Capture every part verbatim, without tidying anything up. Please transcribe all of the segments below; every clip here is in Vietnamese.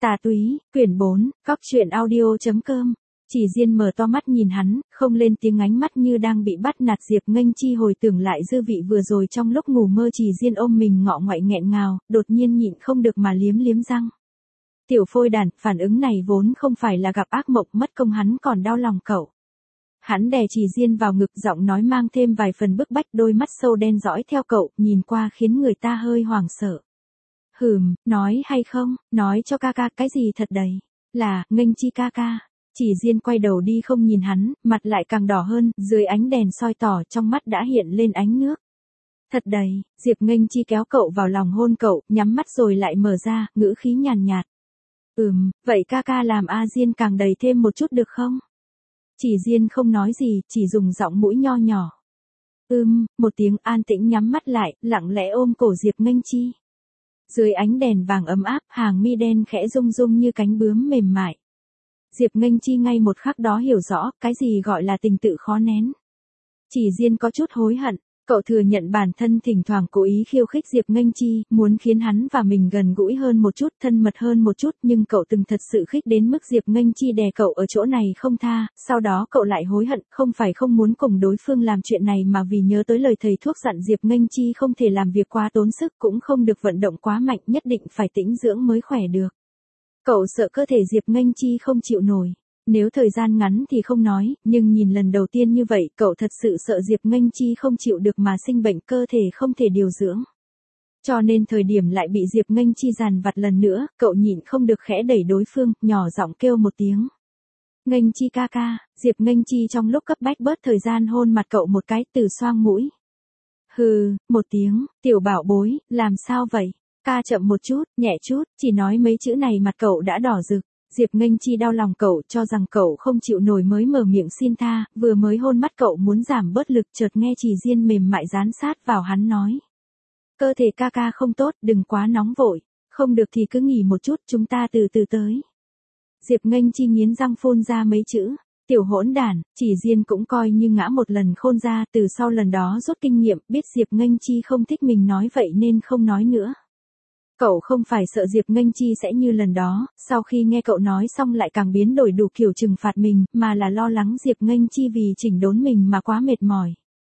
Tà túy, quyển bốn, góc truyện audio.com. Chỉ Diên mở to mắt nhìn hắn, không lên tiếng, ánh mắt như đang bị bắt nạt. Diệp Nghênh Chi hồi tưởng lại dư vị vừa rồi trong lúc ngủ mơ. Chỉ Diên ôm mình ngọ ngoại nghẹn ngào, đột nhiên nhịn không được mà liếm liếm răng. Tiểu phôi đàn, phản ứng này vốn không phải là gặp ác mộng, mất công hắn còn đau lòng cậu. Hắn đè Chỉ Diên vào ngực, giọng nói mang thêm vài phần bức bách, đôi mắt sâu đen dõi theo cậu, nhìn qua khiến người ta hơi hoảng sợ. Hừm, nói hay không, nói cho ca ca, cái gì thật đầy, là, Nghênh Chi ca ca. Chỉ Diên quay đầu đi không nhìn hắn, mặt lại càng đỏ hơn, dưới ánh đèn soi tỏ trong mắt đã hiện lên ánh nước. Thật đầy, Diệp Nghênh Chi kéo cậu vào lòng hôn cậu, nhắm mắt rồi lại mở ra, ngữ khí nhàn nhạt. Ừm, vậy ca ca làm A Diên càng đầy thêm một chút được không? Chỉ Diên không nói gì, chỉ dùng giọng mũi nho nhỏ. Ừm, một tiếng, an tĩnh nhắm mắt lại, lặng lẽ ôm cổ Diệp Nghênh Chi. Dưới ánh đèn vàng ấm áp, hàng mi đen khẽ rung rung như cánh bướm mềm mại. Diệp Nghênh Chi ngay một khắc đó hiểu rõ, cái gì gọi là tình tự khó nén. Chỉ Diên có chút hối hận, cậu thừa nhận bản thân thỉnh thoảng cố ý khiêu khích Diệp Nghênh Chi, muốn khiến hắn và mình gần gũi hơn một chút, thân mật hơn một chút, nhưng cậu từng thật sự khích đến mức Diệp Nghênh Chi đè cậu ở chỗ này không tha, sau đó cậu lại hối hận, không phải không muốn cùng đối phương làm chuyện này mà vì nhớ tới lời thầy thuốc dặn Diệp Nghênh Chi không thể làm việc quá tốn sức, cũng không được vận động quá mạnh, nhất định phải tĩnh dưỡng mới khỏe được. Cậu sợ cơ thể Diệp Nghênh Chi không chịu nổi. Nếu thời gian ngắn thì không nói, nhưng nhìn lần đầu tiên như vậy, cậu thật sự sợ Diệp Nghênh Chi không chịu được mà sinh bệnh, cơ thể không thể điều dưỡng. Cho nên thời điểm lại bị Diệp Nghênh Chi dằn vặt lần nữa, cậu nhịn không được khẽ đẩy đối phương, nhỏ giọng kêu một tiếng. Nghênh Chi ca ca. Diệp Nghênh Chi trong lúc cấp bách bớt thời gian hôn mặt cậu một cái, từ xoang mũi. Hừ, một tiếng, tiểu bảo bối, làm sao vậy? Ca chậm một chút, nhẹ chút, chỉ nói mấy chữ này mặt cậu đã đỏ rực. Diệp Nghênh Chi đau lòng cậu, cho rằng cậu không chịu nổi mới mở miệng xin tha, vừa mới hôn mắt cậu muốn giảm bớt lực, chợt nghe Chỉ Diên mềm mại dán sát vào hắn nói. Cơ thể ca ca không tốt, đừng quá nóng vội, không được thì cứ nghỉ một chút, chúng ta từ từ tới. Diệp Nghênh Chi nghiến răng phun ra mấy chữ, tiểu hỗn đản. Chỉ Diên cũng coi như ngã một lần khôn ra, từ sau lần đó rút kinh nghiệm, biết Diệp Nghênh Chi không thích mình nói vậy nên không nói nữa. Cậu không phải sợ Diệp Nghênh Chi sẽ như lần đó, sau khi nghe cậu nói xong lại càng biến đổi đủ kiểu trừng phạt mình, mà là lo lắng Diệp Nghênh Chi vì chỉnh đốn mình mà quá mệt mỏi.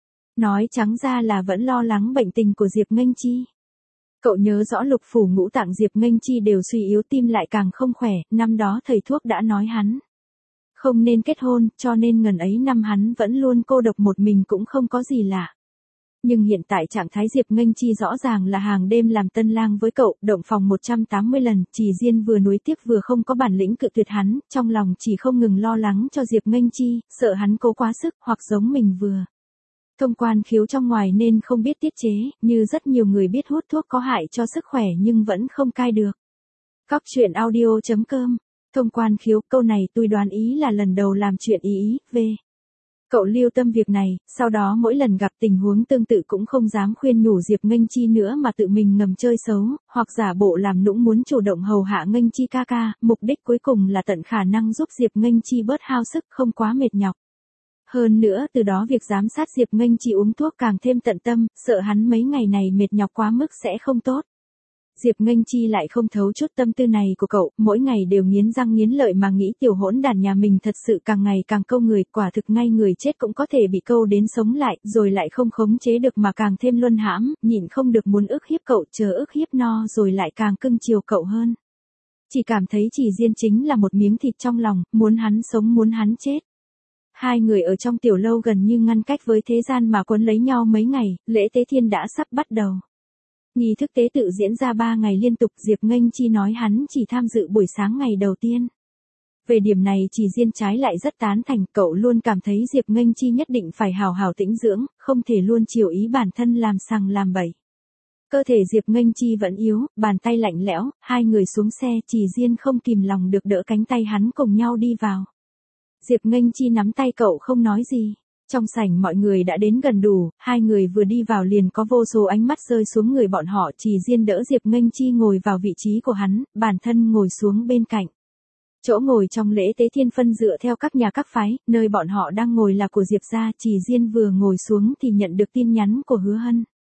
Nói trắng ra là vẫn lo lắng bệnh tình của Diệp Nghênh Chi. Cậu nhớ rõ lục phủ ngũ tạng Diệp Nghênh Chi đều suy yếu, tim lại càng không khỏe, năm đó thầy thuốc đã nói hắn không nên kết hôn, cho nên ngần ấy năm hắn vẫn luôn cô độc một mình cũng không có gì lạ. Nhưng hiện tại trạng thái Diệp Nghênh Chi rõ ràng là hàng đêm làm tân lang với cậu, động phòng một trăm tám mươi lần, Chỉ Diên vừa nuối tiếc vừa không có bản lĩnh cự tuyệt hắn, trong lòng chỉ không ngừng lo lắng cho Diệp Nghênh Chi, sợ hắn cố quá sức, hoặc giống mình vừa thông quan khiếu trong ngoài nên không biết tiết chế, như rất nhiều người biết hút thuốc có hại cho sức khỏe nhưng vẫn không cai được. Góc truyện audio.com. Thông quan khiếu, câu này tôi đoán ý là lần đầu làm chuyện ý ý, về. Cậu lưu tâm việc này, sau đó mỗi lần gặp tình huống tương tự cũng không dám khuyên nhủ Diệp Nghênh Chi nữa mà tự mình ngầm chơi xấu, hoặc giả bộ làm nũng muốn chủ động hầu hạ Nghênh Chi ca ca, mục đích cuối cùng là tận khả năng giúp Diệp Nghênh Chi bớt hao sức, không quá mệt nhọc. Hơn nữa từ đó việc giám sát Diệp Nghênh Chi uống thuốc càng thêm tận tâm, sợ hắn mấy ngày này mệt nhọc quá mức sẽ không tốt. Diệp Nghênh Chi lại không thấu chút tâm tư này của cậu, mỗi ngày đều nghiến răng nghiến lợi mà nghĩ tiểu hỗn đàn nhà mình thật sự càng ngày càng câu người, quả thực ngay người chết cũng có thể bị câu đến sống lại, rồi lại không khống chế được mà càng thêm luân hãm, nhịn không được muốn ức hiếp cậu, chờ ức hiếp no rồi lại càng cưng chiều cậu hơn. Chỉ cảm thấy Chỉ Diên chính là một miếng thịt trong lòng, muốn hắn sống muốn hắn chết. Hai người ở trong tiểu lâu gần như ngăn cách với thế gian mà quấn lấy nhau mấy ngày, lễ tế thiên đã sắp bắt đầu. Nghi thức tế tự diễn ra ba ngày liên tục, Diệp Nghênh Chi nói hắn chỉ tham dự buổi sáng ngày đầu tiên. Về điểm này Chỉ Diên trái lại rất tán thành, cậu luôn cảm thấy Diệp Nghênh Chi nhất định phải hào hào tĩnh dưỡng, không thể luôn chiều ý bản thân làm sằng làm bậy. Cơ thể Diệp Nghênh Chi vẫn yếu, bàn tay lạnh lẽo, hai người xuống xe, Chỉ Diên không kìm lòng được đỡ cánh tay hắn cùng nhau đi vào. Diệp Nghênh Chi nắm tay cậu không nói gì. Trong sảnh mọi người đã đến gần đủ, hai người vừa đi vào liền có vô số ánh mắt rơi xuống người bọn họ. Chỉ Diên đỡ Diệp Nghênh Chi ngồi vào vị trí của hắn, bản thân ngồi xuống bên cạnh. Chỗ ngồi trong lễ tế thiên phân dựa theo các nhà các phái, nơi bọn họ đang ngồi là của Diệp gia. Chỉ Diên vừa ngồi xuống thì nhận được tin nhắn của Hứa Hân.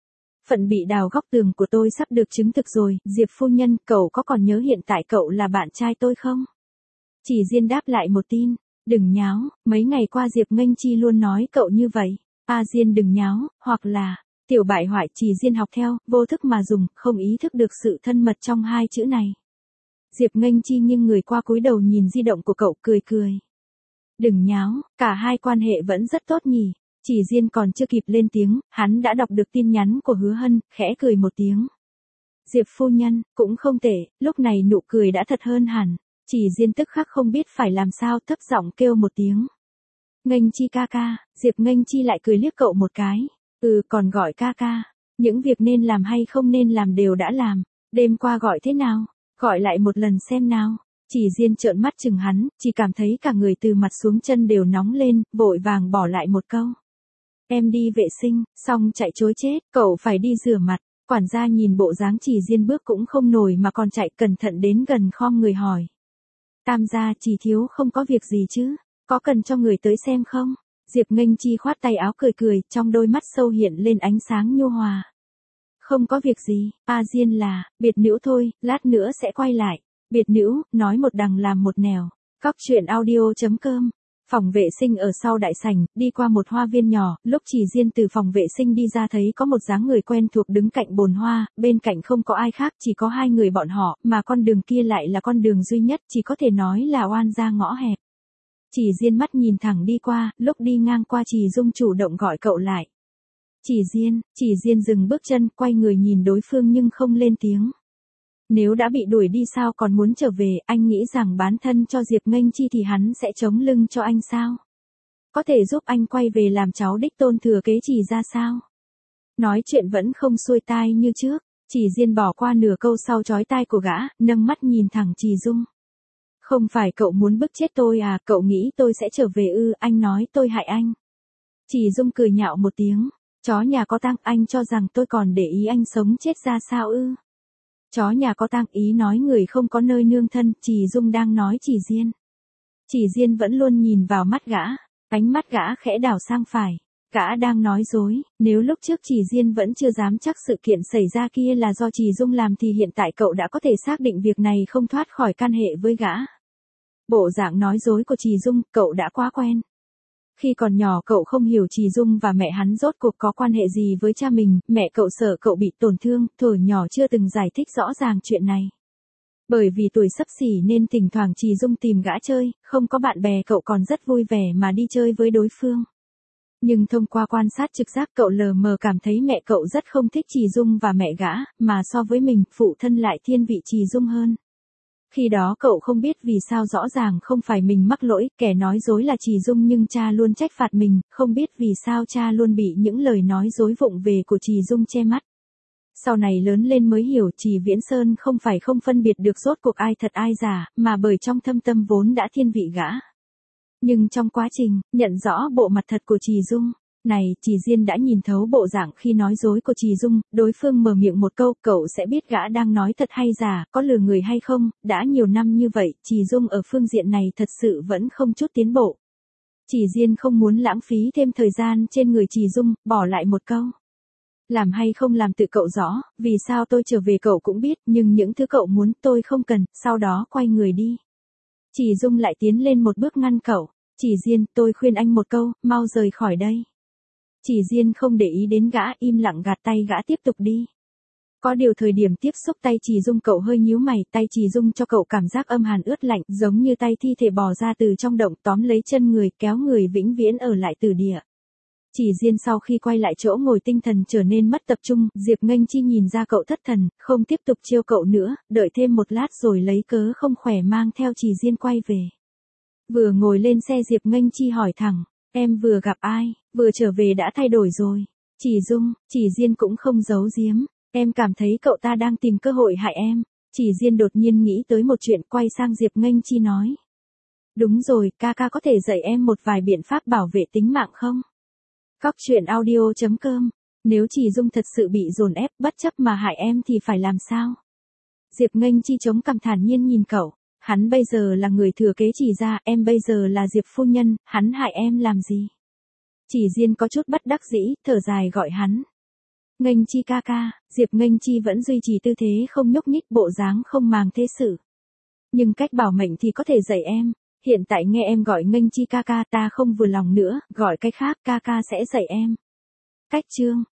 phận bị đào góc tường của tôi sắp được chứng thực rồi, Diệp phu nhân, cậu có còn nhớ hiện tại cậu là bạn trai tôi không? Chỉ Diên đáp lại một tin, đừng nháo, mấy ngày qua Diệp Nghênh Chi luôn nói cậu như vậy. A Diên đừng nháo, hoặc là, tiểu bại hoại. Chỉ Diên học theo, vô thức mà dùng, không ý thức được sự thân mật trong hai chữ này. Diệp Nghênh Chi nghiêng người qua cúi đầu nhìn di động của cậu, cười cười. Đừng nháo, cả hai quan hệ vẫn rất tốt nhỉ. Chỉ Diên còn chưa kịp lên tiếng, hắn đã đọc được tin nhắn của Hứa Hân, khẽ cười một tiếng. Diệp phu nhân, cũng không tệ, lúc này nụ cười đã thật hơn hẳn. Chỉ Diên tức khắc không biết phải làm sao, thấp giọng kêu một tiếng. Nghênh Chi ca ca. Diệp Nghênh Chi lại cười liếc cậu một cái. Ừ, còn gọi ca ca. Những việc nên làm hay không nên làm đều đã làm. Đêm qua gọi thế nào? Gọi lại một lần xem nào. Chỉ Diên trợn mắt chừng hắn, chỉ cảm thấy cả người từ mặt xuống chân đều nóng lên, vội vàng bỏ lại một câu. Em đi vệ sinh, xong chạy chối chết, cậu phải đi rửa mặt. Quản gia nhìn bộ dáng Chỉ Diên bước cũng không nổi mà còn chạy, cẩn thận đến gần khom người hỏi. Tam gia, Chỉ thiếu không có việc gì chứ, có cần cho người tới xem không? Diệp Nghênh Chi khoát tay áo cười cười, trong đôi mắt sâu hiện lên ánh sáng nhu hòa. Không có việc gì, A Diên là, biệt nữ thôi, lát nữa sẽ quay lại. Biệt nữ, nói một đằng làm một nẻo. Cóc truyện audio chấm com. Phòng vệ sinh ở sau đại sảnh, đi qua một hoa viên nhỏ, lúc Chỉ Diên từ phòng vệ sinh đi ra thấy có một dáng người quen thuộc đứng cạnh bồn hoa, bên cạnh không có ai khác, chỉ có hai người bọn họ, mà con đường kia lại là con đường duy nhất, chỉ có thể nói là oan ra ngõ hẹp. Chỉ Diên mắt nhìn thẳng đi qua, lúc đi ngang qua Chỉ Dung chủ động gọi cậu lại. Chỉ Diên, Chỉ Diên dừng bước chân, quay người nhìn đối phương nhưng không lên tiếng. Nếu đã bị đuổi đi sao còn muốn trở về, anh nghĩ rằng bán thân cho Diệp Nghênh Chi thì hắn sẽ chống lưng cho anh sao? Có thể giúp anh quay về làm cháu đích tôn thừa kế Chỉ ra sao? Nói chuyện vẫn không xuôi tai như trước, Chỉ Diên bỏ qua nửa câu sau chói tai của gã, nâng mắt nhìn thẳng Chỉ Dung. Không phải cậu muốn bức chết tôi à, cậu nghĩ tôi sẽ trở về ư, anh nói tôi hại anh. Chỉ Dung cười nhạo một tiếng, chó nhà có tang, anh cho rằng tôi còn để ý anh sống chết ra sao ư? Chó nhà có tang, ý nói người không có nơi nương thân, Chỉ Dung đang nói Chỉ Diên. Chỉ Diên vẫn luôn nhìn vào mắt gã, ánh mắt gã khẽ đảo sang phải. Gã đang nói dối, nếu lúc trước Chỉ Diên vẫn chưa dám chắc sự kiện xảy ra kia là do Chỉ Dung làm thì hiện tại cậu đã có thể xác định việc này không thoát khỏi can hệ với gã. Bộ dạng nói dối của Chỉ Dung, cậu đã quá quen. Khi còn nhỏ cậu không hiểu Chỉ Dung và mẹ hắn rốt cuộc có quan hệ gì với cha mình, mẹ cậu sợ cậu bị tổn thương, thuở nhỏ chưa từng giải thích rõ ràng chuyện này. Bởi vì tuổi xấp xỉ nên thỉnh thoảng Chỉ Dung tìm gã chơi, không có bạn bè cậu còn rất vui vẻ mà đi chơi với đối phương. Nhưng thông qua quan sát trực giác cậu lờ mờ cảm thấy mẹ cậu rất không thích Chỉ Dung và mẹ gã, mà so với mình, phụ thân lại thiên vị Chỉ Dung hơn. Khi đó cậu không biết vì sao rõ ràng không phải mình mắc lỗi, kẻ nói dối là Chỉ Dung nhưng cha luôn trách phạt mình, không biết vì sao cha luôn bị những lời nói dối vụng về của Chỉ Dung che mắt. Sau này lớn lên mới hiểu Chỉ Viễn Sơn không phải không phân biệt được rốt cuộc ai thật ai giả, mà bởi trong thâm tâm vốn đã thiên vị gã. Nhưng trong quá trình, nhận rõ bộ mặt thật của Chỉ Dung, này, Chỉ Diên đã nhìn thấu bộ dạng khi nói dối của Chỉ Dung, đối phương mở miệng một câu, cậu sẽ biết gã đang nói thật hay giả, có lừa người hay không, đã nhiều năm như vậy, Chỉ Dung ở phương diện này thật sự vẫn không chút tiến bộ. Chỉ Diên không muốn lãng phí thêm thời gian trên người Chỉ Dung, bỏ lại một câu. Làm hay không làm tự cậu rõ, vì sao tôi trở về cậu cũng biết, nhưng những thứ cậu muốn tôi không cần, sau đó quay người đi. Chỉ Dung lại tiến lên một bước ngăn cậu. Chỉ Diên, tôi khuyên anh một câu, mau rời khỏi đây. Chỉ Diên không để ý đến gã, im lặng gạt tay gã tiếp tục đi. Có điều thời điểm tiếp xúc tay Chỉ Dung cậu hơi nhíu mày, tay Chỉ Dung cho cậu cảm giác âm hàn ướt lạnh, giống như tay thi thể bò ra từ trong động, tóm lấy chân người, kéo người vĩnh viễn ở lại tử địa. Chỉ Diên sau khi quay lại chỗ ngồi tinh thần trở nên mất tập trung, Diệp Nghênh Chi nhìn ra cậu thất thần, không tiếp tục trêu cậu nữa, đợi thêm một lát rồi lấy cớ không khỏe mang theo Chỉ Diên quay về. Vừa ngồi lên xe Diệp Nghênh Chi hỏi thẳng, em vừa gặp ai, vừa trở về đã thay đổi rồi. Chỉ Dung, Chỉ Diên cũng không giấu giếm, em cảm thấy cậu ta đang tìm cơ hội hại em. Chỉ Diên đột nhiên nghĩ tới một chuyện, quay sang Diệp Nghênh Chi nói. Đúng rồi, ca ca có thể dạy em một vài biện pháp bảo vệ tính mạng không? Cóc truyện audio chấm com. Nếu Chỉ Dung thật sự bị dồn ép bất chấp mà hại em thì phải làm sao? Diệp Nghênh Chi chống cằm thản nhiên nhìn cậu. Hắn bây giờ là người thừa kế Chỉ ra, em bây giờ là Diệp phu nhân, hắn hại em làm gì? Chỉ Diên có chút bất đắc dĩ, thở dài gọi hắn. Nghênh Chi ca ca, Diệp Nghênh Chi vẫn duy trì tư thế không nhúc nhích, bộ dáng không màng thế sự. Nhưng cách bảo mệnh thì có thể dạy em, hiện tại nghe em gọi Nghênh Chi ca ca ta không vừa lòng nữa, gọi cách khác ca ca sẽ dạy em. Cách chương